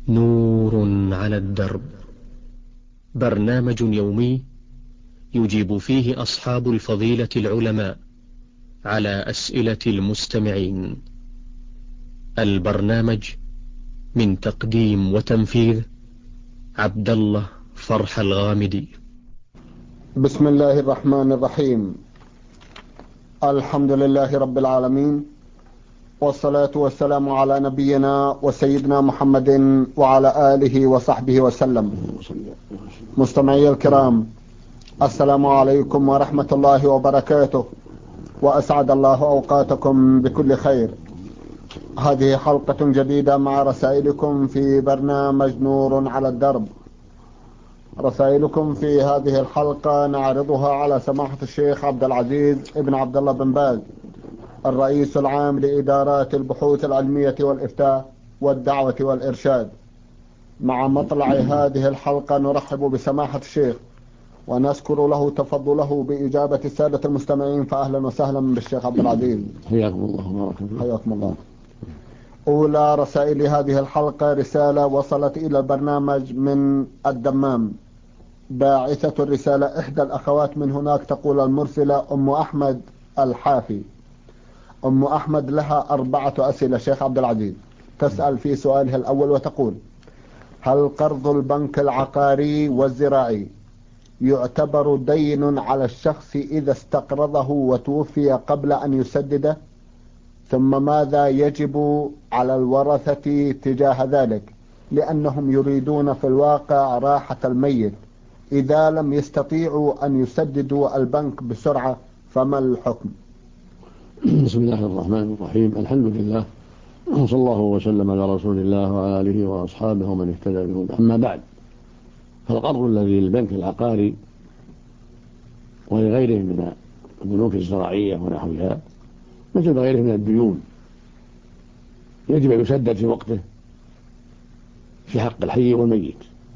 نور على الدرب، برنامج يومي يجيب فيه أصحاب الفضيلة العلماء على أسئلة المستمعين. البرنامج من تقديم وتنفيذ عبد الله فرح الغامدي. بسم الله الرحمن الرحيم. الحمد لله رب العالمين، والصلاة والسلام على نبينا وسيدنا محمد وعلى آله وصحبه وسلم. مستمعي الكرام، السلام عليكم ورحمة الله وبركاته، وأسعد الله أوقاتكم بكل خير. هذه حلقة جديدة مع رسائلكم في برنامج نور على الدرب. رسائلكم في هذه الحلقة نعرضها على سماحة الشيخ عبد العزيز ابن عبد الله بن باز، الرئيس العام لإدارات البحوث العلمية والإفتاء والدعوة والإرشاد. مع مطلع هذه الحلقة نرحب بسماحة الشيخ ونذكر له تفضله بإجابة السادة المستمعين، فأهلا وسهلا بالشيخ عبد العزيز. حياكم الله وبارك فيكم. حياكم الله. أولى رسائل هذه الحلقة رسالة وصلت إلى البرنامج من الدمام. باعثة الرسالة إحدى الأخوات من هناك، تقول المرسلة أم أحمد الحافي. أم أحمد لها 4 أسئلة شيخ عبد العزيز. تسأل في سؤالها الأول وتقول: هل قرض البنك العقاري والزراعي يعتبر دين على الشخص إذا استقرضه وتوفي قبل أن يسدده؟ ثم ماذا يجب على الورثة تجاه ذلك، لأنهم يريدون في الواقع راحة الميت إذا لم يستطيعوا أن يسددوا البنك بسرعة، فما الحكم؟ بسم الله الرحمن الرحيم. الحمد لله، وصلى الله وسلم على رسول الله وعلى آله وأصحابه ومن اهتدى بهداه. أما بعد، فالقرض الذي للبنك العقاري ولغيره من البنوك الزراعية ونحوها مثل غيره من الديون يجب أن يسدد في وقته في حق الحي والميت.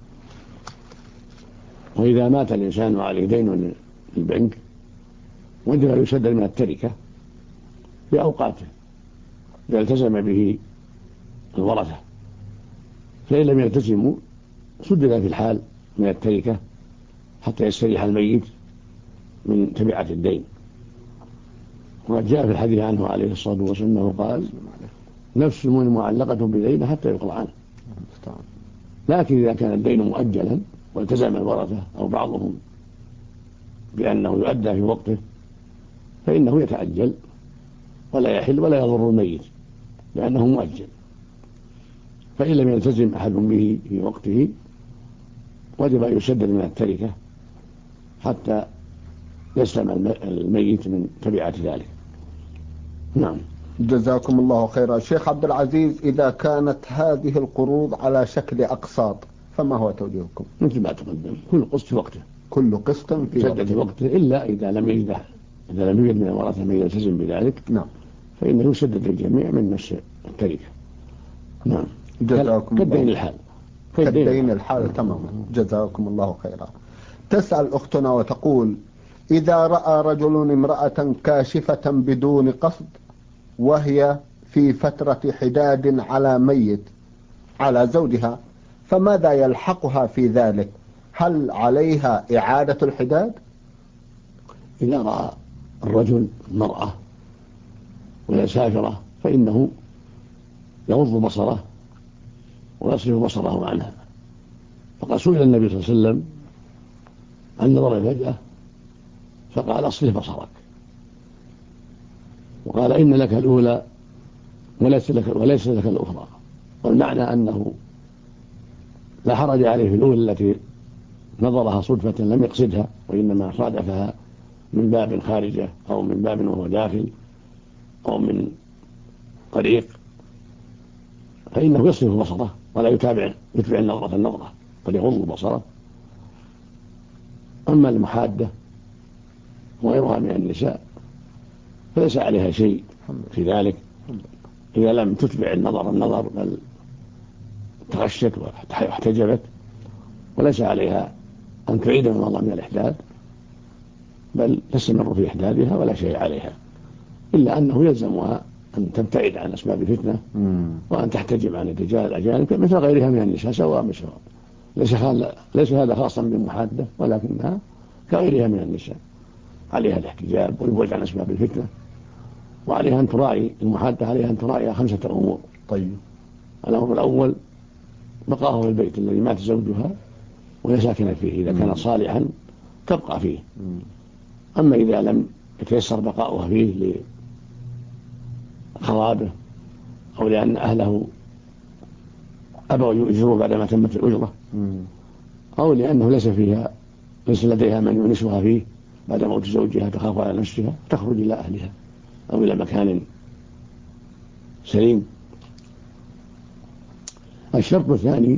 وإذا مات الإنسان وعليه دين للبنك وجب أن يسدد من التركة في أوقاته إذا التزم به الورثة، فإن لم يلتزموا سدد في الحال من التركة حتى يستريح الميت من تبعة الدين. وقد جاء في الحديث عنه عليه الصلاة والسلام أنه قال: نفس المؤمن معلقة بدين حتى يقضى عنه. لكن إذا كان الدين مؤجلا والتزم الورثة أو بعضهم بأنه يؤدى في وقته فإنه يتأجل ولا يحل ولا يضر الميت لأنه مؤجل. فإن لم يلتزم أحد به في وقته وجب أن يسدد من التركة حتى يسلم الميت من تبعة ذلك. نعم. جزاكم الله خيرا. شيخ عبد العزيز، إذا كانت هذه القروض على شكل أقساط فما هو توجيهكم؟ مثل ما تقدم، كل قسط في وقته، كل قسط في وقته إلا إذا لم يوجد من الورثة من يلتزم بذلك. نعم. فإنه يسدد الجميع من نفس التركة. نعم. جزاكم الله. كالدين الحال تماما. جزاكم الله خيرا. تسأل أختنا وتقول: إذا رأى رجل امرأة كاشفة بدون قصد وهي في فترة حداد على ميت على زوجها، فماذا يلحقها في ذلك؟ هل عليها إعادة الحداد؟ إذا رأى الرجل مرأة وهي سافرة فإنه يغض بصره ويصرف بصره عنها. فقد سئل النبي صلى الله عليه وسلم عن نظر الفجأة فقال: اصرف بصرك. وقال: إن لك الأولى وليس لك الأخرى. والمعنى أنه لا حرج عليه في الأولى التي نظرها صدفة لم يقصدها وإنما صادفها من باب خارجة أو من باب وهو داخل أو من طريق، فإنه يصرف بصره ولا يتبع النظرة بل يغض بصره. أما المحادة وغيرها من النساء فليس عليها شيء في ذلك إذا لم تتبع النظر بل تغشت واحتجبت، وليس عليها أن تعيد النظر من الإحداث بل تستمر في إحداثها ولا شيء عليها، إلا أنه يلزمها أن تبتعد عن أسباب الفتنة وأن تحتجب عن الرجال الأجانب مثل غيرها من النساء سواء بسواء. ليس هذا خاصا بالمحادة ولكنها كغيرها من النساء، عليها الاحتجاب والبعد عن أسباب الفتنة، وعليها أن تراعي المحادة، عليها أن تراعي 5 أمور. طيب. الأمر الأول بقاءه في البيت الذي مات زوجها وهي ساكنة فيه، إذا كان صالحا تبقى فيه. أما إذا لم يتيسر بقاؤها فيه لخرابه أو لأن أهله أبوا يؤجروا بعدما تمت الأجرة أو لأنه ليس لديها من يونسها فيه بعد موت زوجها تخاف على نفسها، تخرج إلى أهلها أو إلى مكان سليم. الشرط الثاني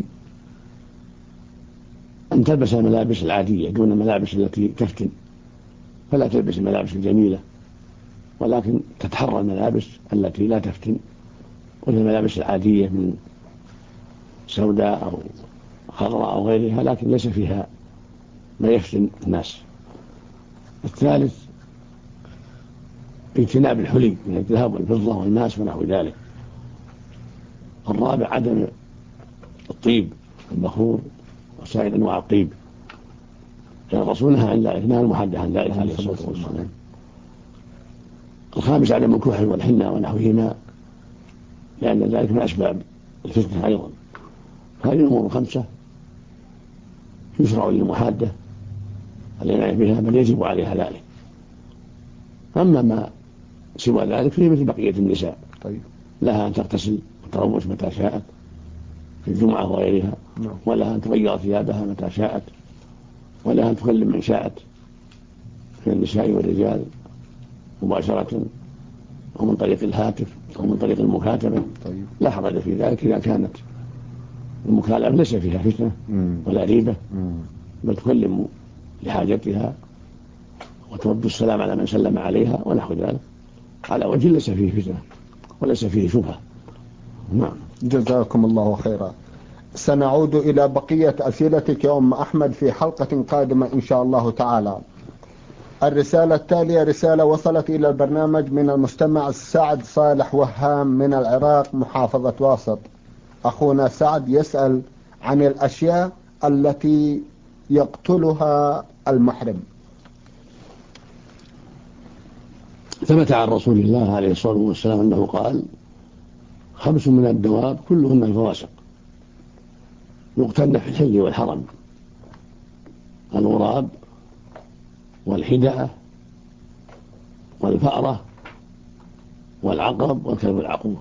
أن تلبس الملابس العادية دون الملابس التي تفتن، فلا تلبس الملابس الجميلة ولكن تتحرى الملابس التي لا تفتن، وهي الملابس العادية من سوداء أو خضراء أو غيرها لكن ليس فيها ما يفتن الناس. الثالث اجتناب الحلي من الذهب والفضة والماس ونحو ذلك. الرابع عدم الطيب البخور وسائر أنواع الطيب، لأن الرسول نهى عن ذلك، نهى المحدث عن ذلك عليه الصلاة والسلام. الخامس عدم الكحل والحنة ونحوهما، لأن ذلك من أسباب الفتنة أيضا. هذه الأمور 5 يشرع للمحادة العناية بها بل يجب عليها ذلك. أما ما سوى ذلك فيه مثل بقية النساء. طيب. لها أن تغتسل وتروش متى شاءت في الجمعة وغيرها، ولها أن تغير ثيابها متى شاءت، ولها أن تكلم من شاءت من النساء والرجال مباشرة أو من طريق الهاتف أو من طريق المكاتبة. طيب. لا حرج في ذلك إذا كانت المكالمة ليس فيها فتنة ولا ريبة، بل تكلم لحاجتها وترد السلام على من سلم عليها ونحو ذلك على وجه ليس فيه فتنة وليس فيه شبهة. نعم. جزاكم الله خيرا. سنعود إلى بقية أسئلتك يا أم أحمد في حلقة قادمة إن شاء الله تعالى. الرسالة التالية رسالة وصلت إلى البرنامج من المستمع سعد صالح وهام من العراق محافظة واسط. أخونا سعد يسأل عن الأشياء التي يقتلها المحرم. ثبت عن رسول الله عليه الصلاة والسلام أنه قال: 5 من الدواب كلهن الفواسق يقتلن في الحل والحرم: الغراب والحدأة والفأرة والعقرب والكلب العقور.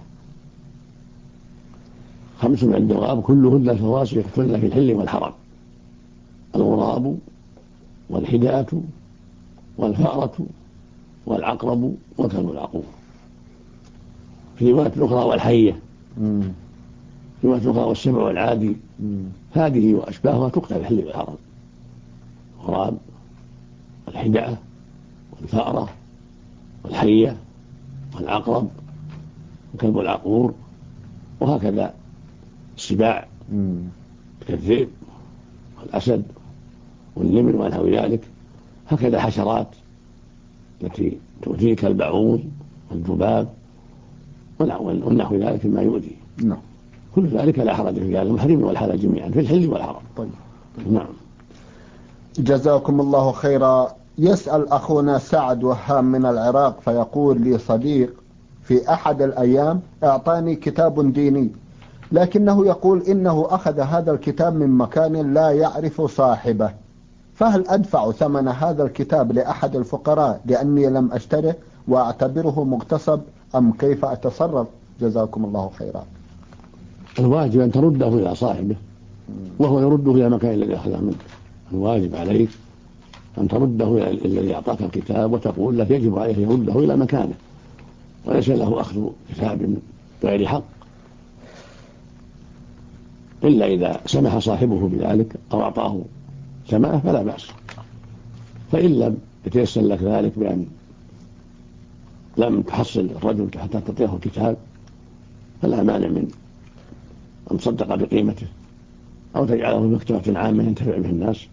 5 من الدواب كلهن الفواسق يقتلن في الحل والحرم: الغراب والحدأة والفأرة والعقرب والكلب العقور. في رواية أخرى والحية، في رواية أخرى والسبع والعادي. هذه وأشباهها تقتل في الحل والحرم: الغراب والحدأة والفأرة والحية والعقرب والكلب العقور. وهكذا السباع كالذئب والأسد والنمر ونحو ذلك. هكذا حشرات التي تؤذيك البعوض والذباب ونحو ذلك مما يؤذي. نعم. كل ذلك لا حرج في هذا المحرم والحلال جميعا في الحل والحرم. طيب. نعم. جزاكم الله خيرا. يسأل أخونا سعد وهام من العراق فيقول لي صديق في أحد الأيام أعطاني كتاب ديني، لكنه يقول إنه أخذ هذا الكتاب من مكان لا يعرف صاحبه، فهل أدفع ثمن هذا الكتاب لأحد الفقراء لأني لم أشتره وأعتبره مغتصب أم كيف أتصرف؟ جزاكم الله خيرا. الواجب أن ترده إلى صاحبه وهو يرده إلى مكان الذي أخذه منك. الواجب عليك أن ترده إلى الذي أعطاك الكتاب وتقول له يجب عليه يرده إلى مكانه، وليس له أخذ كتاب بغير حق إلا إذا سمح صاحبه بذلك أو أعطاه ثمنه فلا بأس. فإن لم يتيسر لك ذلك بأن لم تحصل الرجل حتى تعطيه الكتاب فلا مانع من أن تصدق بقيمته أو تجعله في مكتبة عامة ينتفع به الناس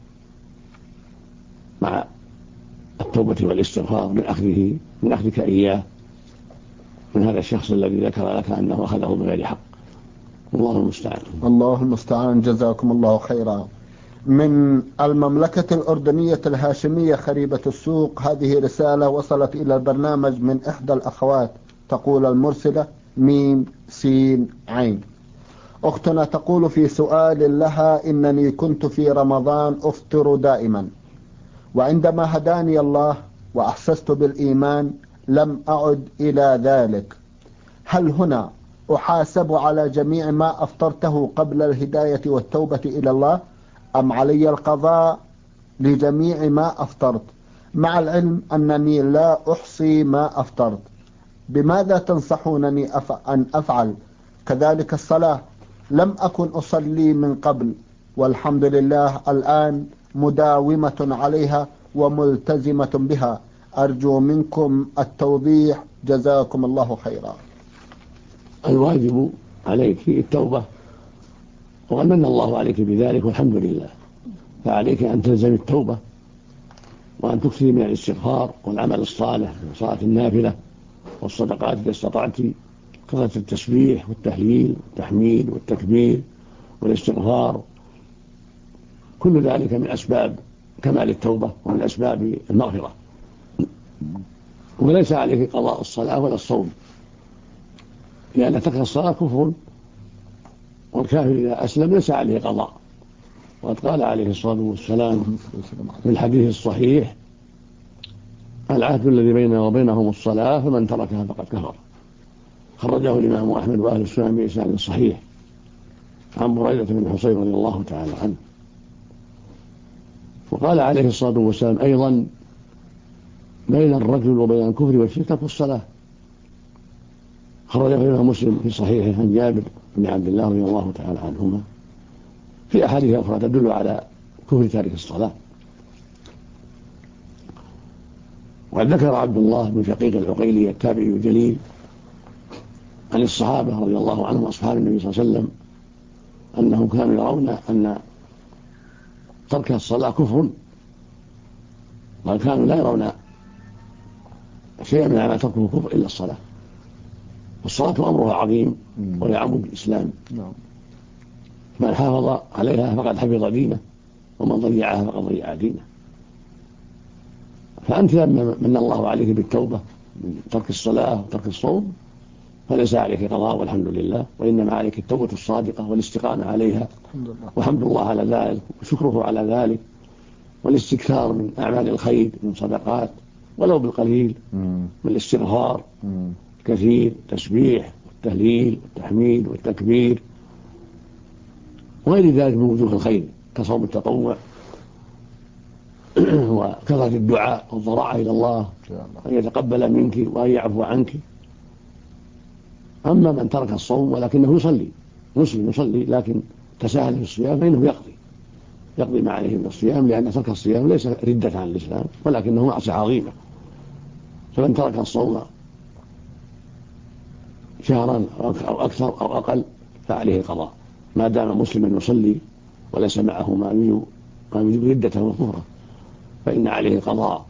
مع التوبة والاستغفار من أخذك إياه من هذا الشخص الذي ذكر لك أنه أخذه بغير حق. الله المستعان. الله المستعان. جزاكم الله خيرا. من المملكة الأردنية الهاشمية خريبة السوق، هذه رسالة وصلت إلى البرنامج من إحدى الأخوات، تقول المرسلة ميم سين عين. أختنا تقول في سؤال لها: إنني كنت في رمضان أفطر دائما، وعندما هداني الله وأحسست بالإيمان لم أعد إلى ذلك، هل هنا أحاسب على جميع ما أفطرته قبل الهداية والتوبة إلى الله، أم علي القضاء لجميع ما أفطرت، مع العلم أنني لا أحصي ما أفطرت؟ بماذا تنصحونني أن أفعل؟ كذلك الصلاة لم أكن أصلي من قبل، والحمد لله الآن مداومة عليها وملتزمة بها، أرجو منكم التوضيح، جزاكم الله خيرا. الواجب عليك التوبة، وقد من الله عليك بذلك والحمد لله. فعليك أن تلزم التوبة، وأن تكثر من الاستغفار والعمل الصالح وصلاة النافلة والصدقات إذا استطعت، كثرة التسبيح والتهليل والتحميد والتكبير والاستغفار، كل ذلك من أسباب كمال التوبة ومن أسباب المغفرة. وليس عليك قضاء الصلاة ولا الصوم، لأن ترك الصلاة كفر، والكافر إذا أسلم ليس عليه قضاء. وقد قال عليه الصلاة والسلام في الحديث الصحيح: العهد الذي بيننا وبينهم الصلاة، فمن تركها فقد كفر. خرجه الإمام أحمد وأهل السنن بإسناد صحيح عن بريدة بن حصين رضي الله تعالى عنه. وقال عليه الصلاة والسلام أيضا: بين الرجل وبين الكفر والشرك ترك الصلاة. خرجه الإمام مسلم في صحيحه عن جابر بن عبد الله رضي الله تعالى عنهما في أحاديث أخرى تدل على كفر تارك الصلاة. وقد ذكر عبد الله بن شقيق العقيلي التابعي الجليل عن الصحابة رضي الله عنهم أصحاب النبي صلى الله عليه وسلم أنهم كانوا يرون أن ترك الصلاة كفر، بل كانوا لا يرون شيئا من ما تركه كفر إلا الصلاة. والصلاة أمرها عظيم وهي عمود الإسلام، من حافظ عليها فقد حفظ دينه، ومن ضيعها فقد ضيع دينه. فأنت لما من الله عليك بالتوبة من ترك الصلاة وترك الصوم فليس عليك قضاء والحمد لله، وإنما عليك التوبة الصادقة والاستقامة عليها، وحمد الله على ذلك وشكره على ذلك، والاستكثار من أعمال الخير من صدقات ولو بالقليل، من الاستغفار كثير، تسبيح والتهليل والتحميد والتكبير وغير ذلك من وجوه الخير كصوم التطوع وكثرة الدعاء والضراعة إلى الله أن يتقبل منك وأن يعفو عنك. أما من ترك الصوم ولكنه يصلي، مسلم يصلي لكن تساهل في الصيام، فإنه يقضي ما عليه من الصيام، لأن ترك الصيام ليس ردة عن الإسلام ولكنه معصية عظيمة. فمن ترك الصوم شهرا أو أكثر أو أقل فعليه القضاء، ما دام مسلما يصلي وليس معه ما يجب ردته وكفره، فإن عليه القضاء،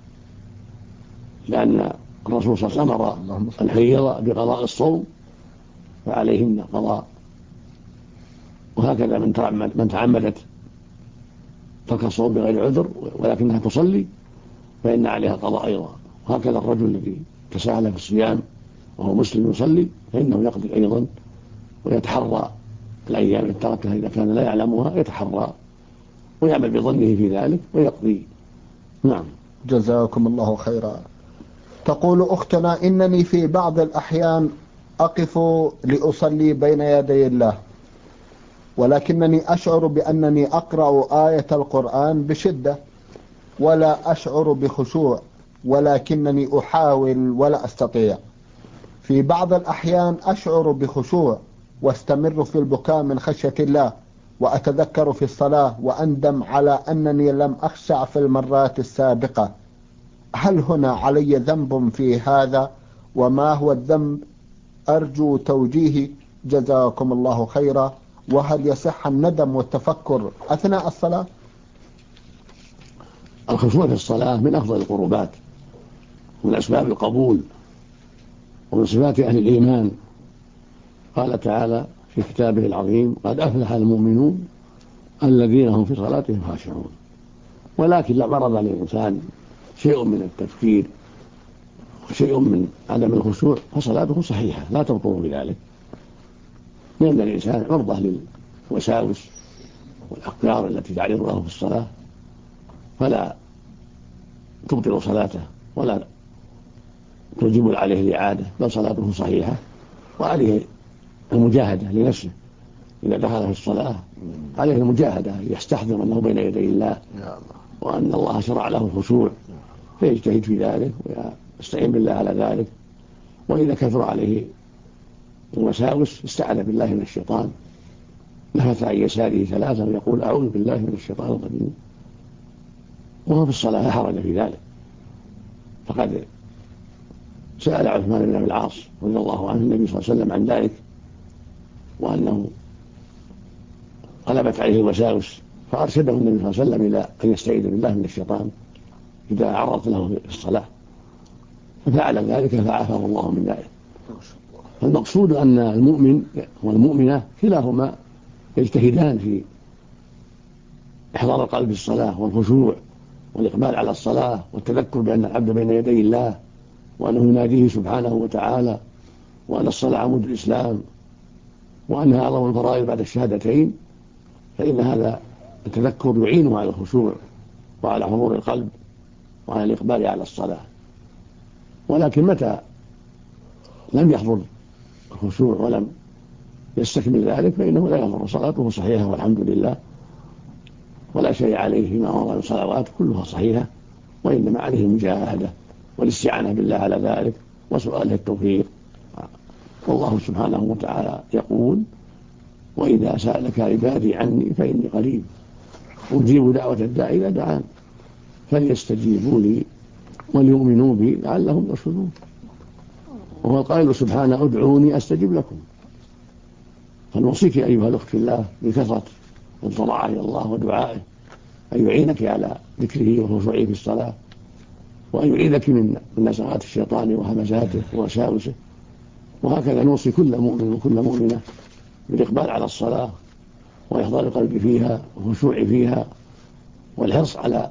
لأن الرسول صلى الله عليه وسلم أمر الحيض بقضاء الصوم فعليهن قضاء. وهكذا من تعمدت ترك الصوم بغير عذر ولكنها تصلي فإن عليها قضاء أيضا. وهكذا الرجل الذي تساهل في الصيام وهو مسلم يصلي فإنه يقضي أيضا، ويتحرى الأيام التي تركها إذا كان لا يعلمها، يتحرى ويعمل بظنه في ذلك ويقضي. نعم. جزاكم الله خيرا. تقول أختنا: إنني في بعض الأحيان أقف لأصلي بين يدي الله، ولكنني أشعر بأنني أقرأ آية القرآن بشدة ولا أشعر بخشوع، ولكنني أحاول ولا أستطيع. في بعض الأحيان أشعر بخشوع واستمر في البكاء من خشية الله، وأتذكر في الصلاة وأندم على أنني لم أخشع في المرات السابقة. هل هنا علي ذنب في هذا؟ وما هو الذنب؟ أرجو توجيهي، جزاكم الله خيرا. وهل يصح الندم والتفكر أثناء الصلاة؟ الخشوع في الصلاة من أفضل القربات ومن أسباب القبول ومن صفات أهل الإيمان قال تعالى في كتابه العظيم: قد أفلح المؤمنون الذين هم في صلاتهم خاشعون. ولكن لو عرض للإنسان شيء من التفكير وشيء من عدم الخشوع فصلاته صحيحة لا تبطل بذلك، لأن الإنسان عرضة للوساوس والأفكار التي تعرض له في الصلاة، فلا تبطل صلاته ولا تجب عليه الإعادة، بل صلاته صحيحة، وعليه المجاهدة لنفسه إذا دخل في الصلاة، عليه المجاهدة يستحضر أنه بين يدي الله وأن الله شرع له الخشوع فيجتهد في ذلك ويستعين بالله على ذلك. وإذا كثر عليه الوساوس استعاذ بالله من الشيطان، نفث عن يساره ثلاثة ويقول: أعوذ بالله من الشيطان الرجيم، وهو في الصلاة لا حرج في ذلك. فقد سأل عثمان بن أبي العاص رضي الله عنه النبي صلى الله عليه وسلم عن ذلك، وأنه غلبت عليه الوساوس، فأرشده النبي صلى الله عليه وسلم إلى أن يستعيذ بالله من الشيطان إذا عرضت له في الصلاة، ففعل ذلك فعافاه الله من ذلك. فالمقصود أن المؤمن والمؤمنة كلاهما يجتهدان في إحضار القلب في الصلاة والخشوع والإقبال على الصلاة والتذكر بأن العبد بين يدي الله وأنه يناديه سبحانه وتعالى، وأن الصلاة عمود الإسلام، وأنها أعظم الفرائض بعد الشهادتين. فإن هذا التذكر يعينه على الخشوع وعلى حضور القلب وعلى الإقبال على الصلاة. ولكن متى لم يحضر الخشوع ولم يستكمل ذلك فإنه لا يضر، صلاته صحيحة والحمد لله ولا شيء عليه فيما مضى من صلوات كلها صحيحة، وإنما عليه المجاهدة والاستعانة بالله على ذلك وسؤاله التوفيق. والله سبحانه وتعالى يقول: وإذا سألك عبادي عني فإني قريب أجيب دعوة الداعي إذا دعان فليستجيبوا لي وليؤمنوا بي لعلهم يرشدون. وهو القائل سبحانه: ادعوني أستجب لكم. فنوصيك أيها الأخت في الله بكثرة الضراعة إلى الله ودعائه أن يعينك على ذكره وخشوعه في الصلاة، وأن يعيذك من نزغات الشيطان وهمزاته ووساوسه. وهكذا نوصي كل مؤمن وكل مؤمنة بالإقبال على الصلاة وإحضار القلب فيها والخشوع فيها والحرص على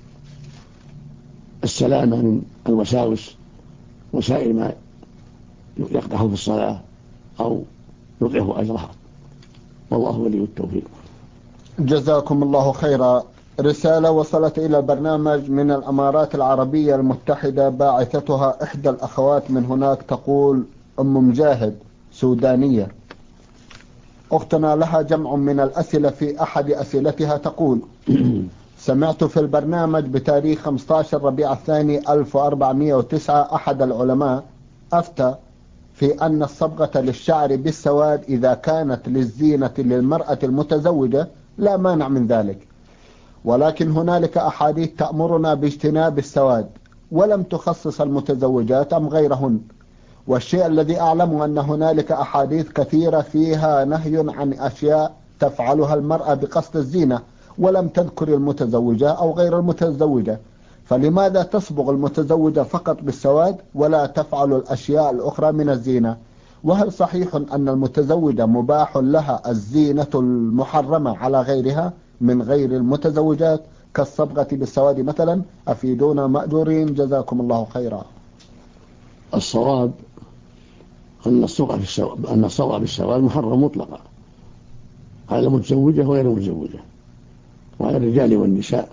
السلامة من الوساوس وسائر ما يقدح في الصلاة أو يضعف أجرها، والله ولي التوفيق. جزاكم الله خيرا. رسالة وصلت إلى البرنامج من الأمارات العربية المتحدة، باعثتها إحدى الأخوات من هناك، تقول: أم مجاهد سودانية، أختنا لها جمع من الأسئلة. في أحد أسئلتها تقول: سمعت في البرنامج بتاريخ 15 ربيع الثاني 1409 أحد العلماء أفتى في أن الصبغة للشعر بالسواد إذا كانت للزينة للمرأة المتزوجة لا مانع من ذلك، ولكن هنالك أحاديث تأمرنا باجتناب السواد ولم تخصص المتزوجات أم غيرهن. والشيء الذي أعلم أن هنالك أحاديث كثيرة فيها نهي عن أشياء تفعلها المرأة بقصد الزينة ولم تذكر المتزوجة أو غير المتزوجة، فلماذا تصبغ المتزوجة فقط بالسواد ولا تفعل الأشياء الأخرى من الزينة؟ وهل صحيح أن المتزوجة مباح لها الزينة المحرمة على غيرها من غير المتزوجات كالصبغة بالسواد مثلا؟ أفيدونا مأجورين جزاكم الله خيرا. الصواب أن الصبغة بالسواد محرم مطلقا على المتزوجة وغير المتزوجة وعلى الرجال والنساء،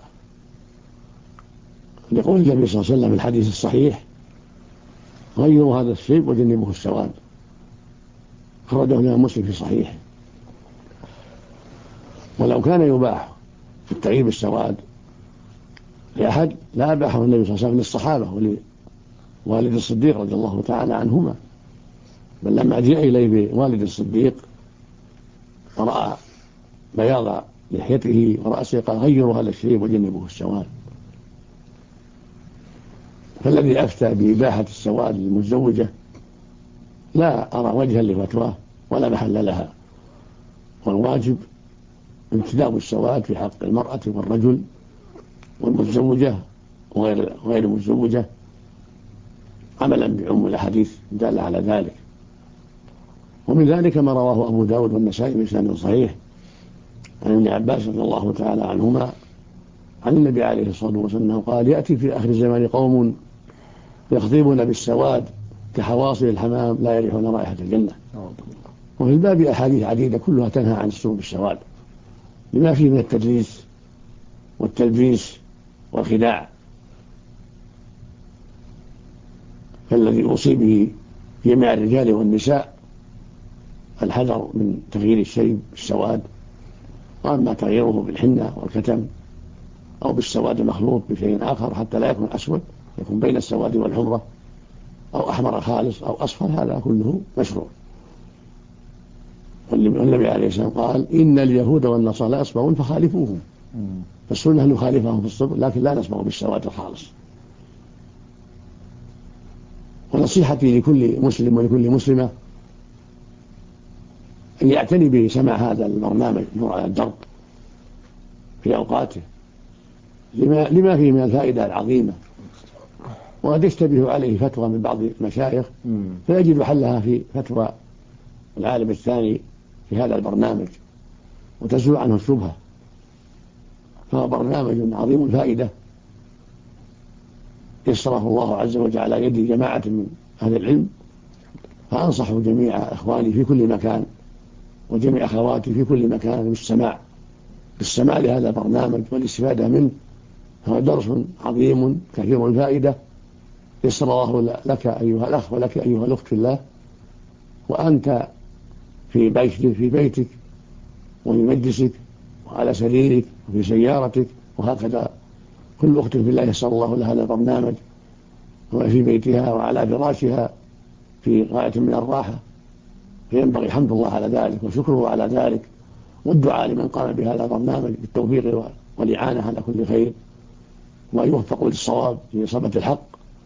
لقول النبي صلى الله عليه وسلم في الحديث الصحيح: غيروا هذا الشيء وجنبوه السواد، خرجه الإمام مسلم في صحيح. ولو كان يباح في التغيير بالسواد لأحد لا أباحه النبي صلى الله عليه وسلم للصحابة ووالد الصديق رضي الله تعالى عنهما، بل لما جاء إليه بوالد الصديق ورأى بياض لحيته ورأسه قال: غيروا هذا الشيء وجنبوه السواد. فالذي أفتى بإباحة السواد للمتزوجة لا أرى وجها لفتواه ولا محل لها، والواجب امتناع السواد في حق المرأة والرجل والمتزوجة وغير المتزوجة عملا بعموم الأحاديث الدالة على ذلك. ومن ذلك ما رواه أبو داود والنسائي بسند صحيح عن ابن عباس رضي الله تعالى عنهما عن النبي عليه الصلاة والسلام قال: يأتي في آخر الزمان قوم يخضبون بالسواد كحواصل الحمام لا يريحون رائحة الجنة. وفي الباب أحاديث عديدة كلها تنهى عن السوء بالسواد لما فيه من التدليس والتلبيس والخداع، فالذي يوصي به جميع الرجال والنساء الحذر من تغيير الشيء بالسواد، وأما تغييره بالحنة والكتم أو بالسواد المخلوط بشيء آخر حتى لا يكون أسود، يكون بين السواد والحمرة أو أحمر خالص أو أصفر، هذا كله مشروع. والنبي عليه السلام قال: إن اليهود والنصارى يصبغون فخالفوهم. فالسنة أن نخالفهم في الصبغ، لكن لا نصبغ بالسواد الخالص. ونصيحتي لكل مسلم ولكل مسلمة أن يعتني بسماع هذا البرنامج نور على الدرب في أوقاته لما فيه من الفائدة العظيمة. وقد يشتبه عليه فتوى من بعض المشايخ فيجد حلها في فتوى العالم الثاني في هذا البرنامج وتزول عنه الشبهة. فهو برنامج عظيم الفائدة يسره الله عز وجل على يد جماعة من أهل العلم، فأنصح جميع إخواني في كل مكان وجميع أخواتي في كل مكان بالسماع لهذا البرنامج والاستفادة منه. هو درس عظيم كثير الفائدة يسر الله لك أيها الأخ ولك أيها الأخت في الله، وأنت في بيتك وفي مجلسك وعلى سريرك وفي سيارتك، وهكذا كل أخت في الله يسر الله لها هذا البرنامج وفي بيتها وعلى فراشها في غاية من الراحة. فينبغي حمد الله على ذلك وشكره على ذلك، والدعاء لمن قام بهذا البرنامج بالتوفيق والإعانة على كل خير، ويوفق للصواب في إصابة الحق.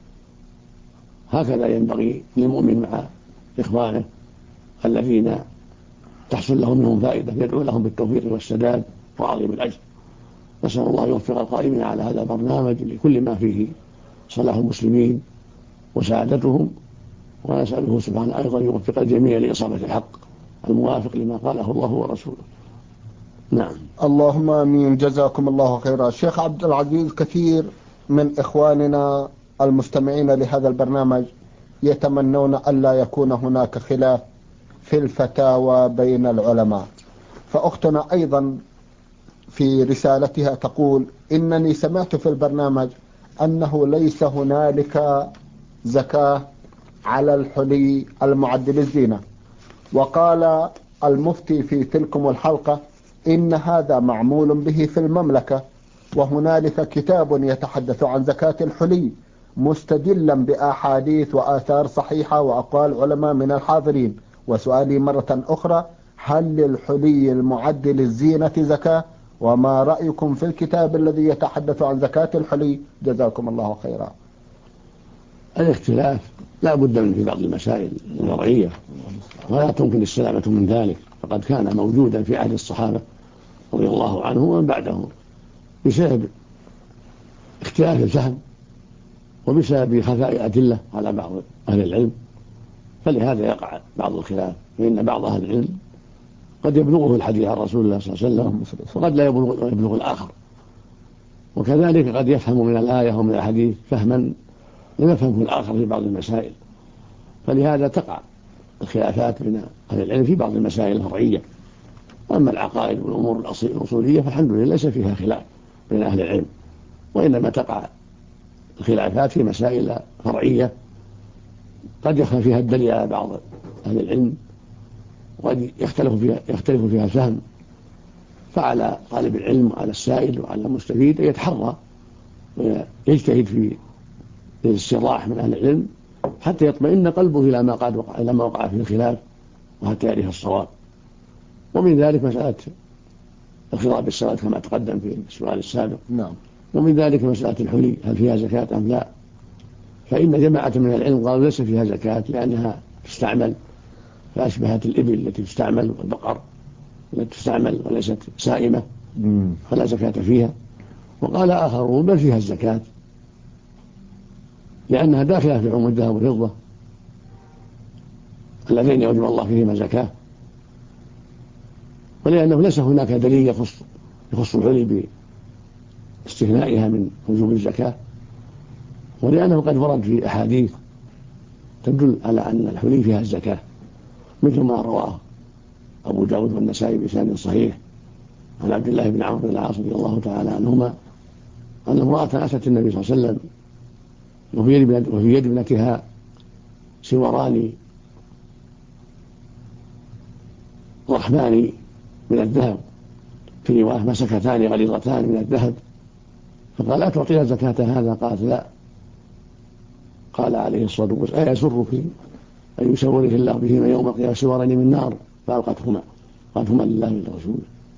هكذا ينبغي للمؤمن مع إخوانه الذين تحصل لهم منهم فائدة، يدعو لهم بالتوفيق والسداد وعظيم الأجر. نسأل الله يوفق القائمين على هذا البرنامج لكل ما فيه صلاح المسلمين وسعادتهم، ونسأله سبحانه أيضا يوفق الجميع لإصابة الحق الموافق لما قاله الله ورسوله. نعم. اللهم آمين. جزاكم الله خيرا. شيخ عبد العزيز، كثير من إخواننا المستمعين لهذا البرنامج يتمنون ألا يكون هناك خلاف في الفتاوى بين العلماء، فأختنا أيضا في رسالتها تقول: إنني سمعت في البرنامج أنه ليس هنالك زكاة على الحلي المعد للزينة، وقال المفتي في تلكم الحلقة إن هذا معمول به في المملكة، وهنالك كتاب يتحدث عن زكاة الحلي مستدلا بأحاديث وآثار صحيحة وأقوال علماء من الحاضرين. وسؤالي مرة أخرى: هل للحلي المعد للزينة زكاة؟ وما رأيكم في الكتاب الذي يتحدث عن زكاة الحلي؟ جزاكم الله خيرا. الاختلاف لا بد من في بعض المسائل الوضعية، ولا تمكن السلامة من ذلك، فقد كان موجودا في عهد الصحابة رضي الله عنهم ومن بعدهم بسبب اختلاف الفهم وبسبب خفاء أدلة على بعض أهل العلم، فلهذا يقع بعض الخلاف. فإن بعض أهل العلم قد يبلغه الحديث عن رسول الله صلى الله عليه وسلم وقد لا يبلغ الآخر، وكذلك قد يفهم من الآية ومن الحديث فهما لم يفهمه الآخر في بعض المسائل، فلهذا تقع الخلافات بين أهل العلم في بعض المسائل الفرعية. وأما العقائد والأمور الأصولية فالحمد لله ليس فيها خلاف بين أهل العلم، وإنما تقع الخلافات في مسائل فرعية قد يخفى فيها الدليل على بعض أهل العلم وقد يختلف فيها الفهم. فعلى طالب العلم وعلى السائل وعلى المستفيد أن يتحرى ويجتهد في الاستيضاح من أهل العلم حتى يطمئن قلبه إلى ما وقع فيه الخلاف وحتى يعرف الصواب. ومن ذلك مسألة الخضاب بالسواد كما تقدم في السؤال السابق. نعم. ومن ذلك مسألة الحلي هل فيها زكاة أم لا؟ فإن جماعة من العلم قالوا ليس فيها زكاة لأنها تستعمل، فأشبهت الإبل التي تستعمل والبقر التي تستعمل وليست سائمة فلا زكاة فيها. وقال آخرون بل فيها الزكاة لأنها داخلة في عموم الذهب والفضة الذين يوجب الله فيهما زكاة، ولأنه ليس هناك دليل يخص الحلي باستثنائها من وجوب الزكاة، ولأنه قد ورد في أحاديث تدل على أن الحلي فيها الزكاة، مثل ما رواه أبو داود والنسائي بإسناد صحيح عن عبد الله بن عمرو بن العاص رضي الله تعالى عنهما أن امرأة أتت النبي صلى الله عليه وسلم وفي يد ابنتها سواران رحمان من الذهب، في رواية مسكتان غليظتان من الذهب، فقال أتعطيها زكاة هذا؟ قالت لا. قال عليه الصلاة والسلام أيسرك أن يسورك الله بهما يوم القيامة سوارين من نار؟ فألقتهما، قالتهما لله ولرسوله.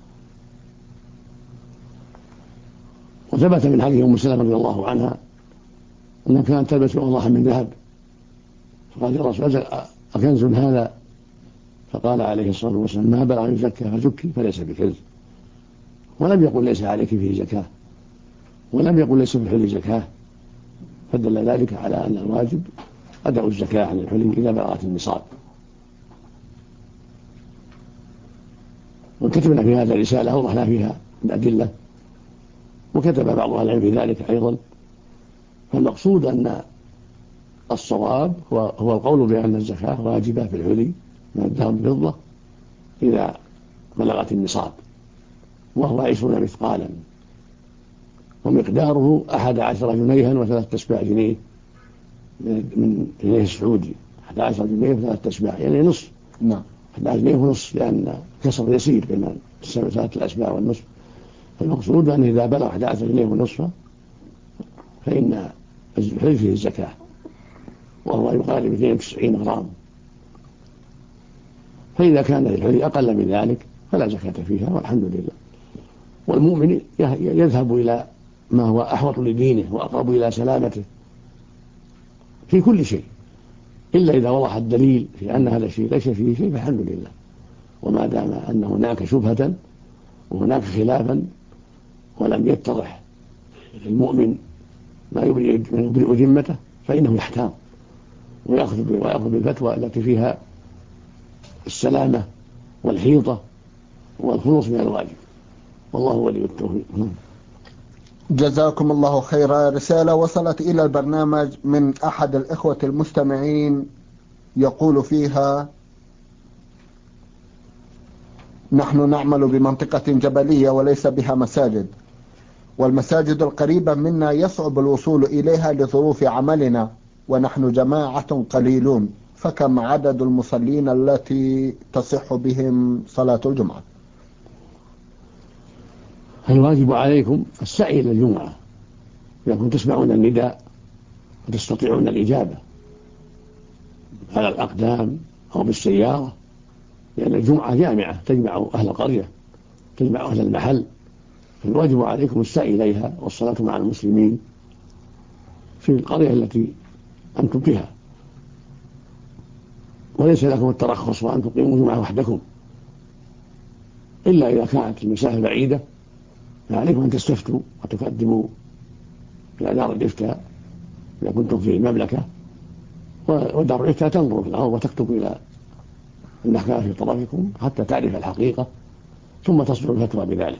وثبت من حديث أم سلمة رضي الله عنها أنها كانت تلبس أوضاحا من ذهب، فقال يا رسول الله أكنز هذا؟ فقال عليه الصلاة والسلام ما بلغ يزكى فزكي فليس بكنز، ولم يقل ليس عليك فيه زكاة، ولم يقل ليس في الحلي زكاة، فدل ذلك على أن الواجب أداء الزكاة عن الحلي إذا بلغت النصاب. وكتبنا في هذا الرسالة أوضحنا فيها الأدلة، وكتب بعض أهل العلم في ذلك أيضا. فالمقصود أن الصواب هو القول بأن الزكاة واجبة في الحلي من الذهب والفضة إذا بلغت النصاب، وهو 20 مثقالا، ومقداره 11 جنيها و3 أسباع جنيه من جنيه السعودي، 11 جنيه و3 أسباع يعني نصف. نعم 11 جنيه ونصف، لأن كسر يسير بين 3 الأسباع والنصف. فالمقصود أن إذا بلغ 11 جنيه ونصف فإن الحلي فيه الزكاة، وهو يقارب 92 غرام. فإذا كان الحلي أقل من ذلك فلا زكاة فيها، والحمد لله. والمؤمن يذهب إلى ما هو أحوط لدينه وأقرب إلى سلامته في كل شيء، إلا إذا وضح الدليل في أن هذا الشيء ليس فيه شيء فالحمد لله. وما دام أن هناك شبهة وهناك خلافا ولم يتضح المؤمن ما يبرئ ذمته فإنه يحتاط ويأخذ بالفتوى التي فيها السلامة والحيطة والخلوص من الواجب، والله ولي التوفيق. جزاكم الله خيرا. رسالة وصلت إلى البرنامج من أحد الإخوة المستمعين يقول فيها: نحن نعمل بمنطقة جبلية وليس بها مساجد، والمساجد القريبة منا يصعب الوصول إليها لظروف عملنا، ونحن جماعة قليلون، فكم عدد المصلين التي تصح بهم صلاة الجمعة؟ الواجب عليكم السعي إلى الجمعة إذا كنتم تسمعون النداء وتستطيعون الإجابة على الأقدام أو بالسيارة، لأن الجمعة جامعة تجمع أهل القرية تجمع أهل المحل، فالواجب عليكم السعي إليها والصلاة مع المسلمين في القرية التي أنتم فيها، وليس لكم الترخص وأن تقيموا جمعة وحدكم، إلا إذا كانت المسافة بعيدة فعليكم أن تستفتوا وتقدموا إلى دار الإفتاء إذا كنتم في المملكة، ودار الإفتاء تنظر في الأرض وتكتب إلى المحكمة في طرفكم حتى تعرف الحقيقة ثم تصدر الفتوى بذلك.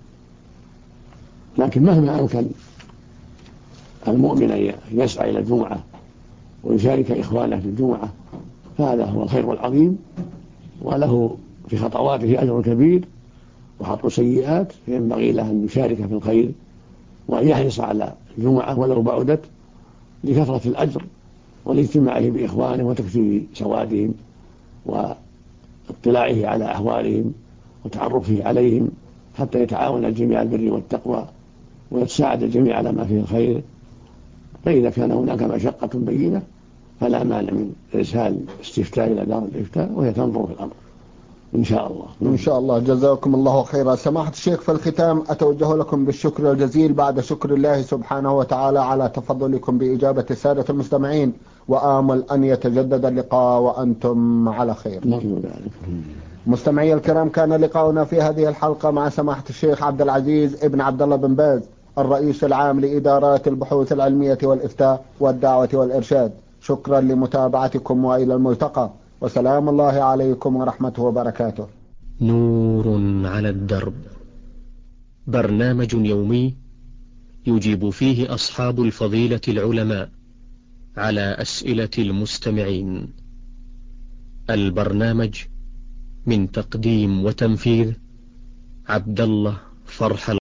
لكن مهما أمكن المؤمن أن يسعى إلى الجمعة ويشارك إخوانه في الجمعة فهذا هو الخير العظيم، وله في خطواته أجر كبير وحط سيئات، فينبغي له أن يشارك في الخير وأن يحرص على الجمعة ولو بعدت لكثرة الأجر والاجتماع بإخوانه وتكثير سوادهم واطلاعه على أحوالهم وتعرفه عليهم حتى يتعاون الجميع على البر والتقوى ويتساعد الجميع على ما فيه الخير. فإذا كان هناك مشقة بينة فلا مانع من إرسال استفتاء إلى دار الإفتاء وهي تنظر في الأمر إن شاء الله. إن شاء الله. جزاكم الله خيرا. سماحة الشيخ، في الختام أتوجه لكم بالشكر الجزيل بعد شكر الله سبحانه وتعالى على تفضلكم بإجابة السادة المستمعين، وآمل أن يتجدد اللقاء وأنتم على خير. مستمعي الكرام، كان لقاؤنا في هذه الحلقة مع سماحة الشيخ عبد العزيز ابن عبد الله بن باز الرئيس العام لإدارات البحوث العلمية والإفتاء والدعوة والإرشاد. شكرا لمتابعتكم وإلى الملتقى، وسلام الله عليكم ورحمته وبركاته. نور على الدرب، برنامج يومي يجيب فيه أصحاب الفضيلة العلماء على أسئلة المستمعين. البرنامج من تقديم وتنفيذ عبد الله فرح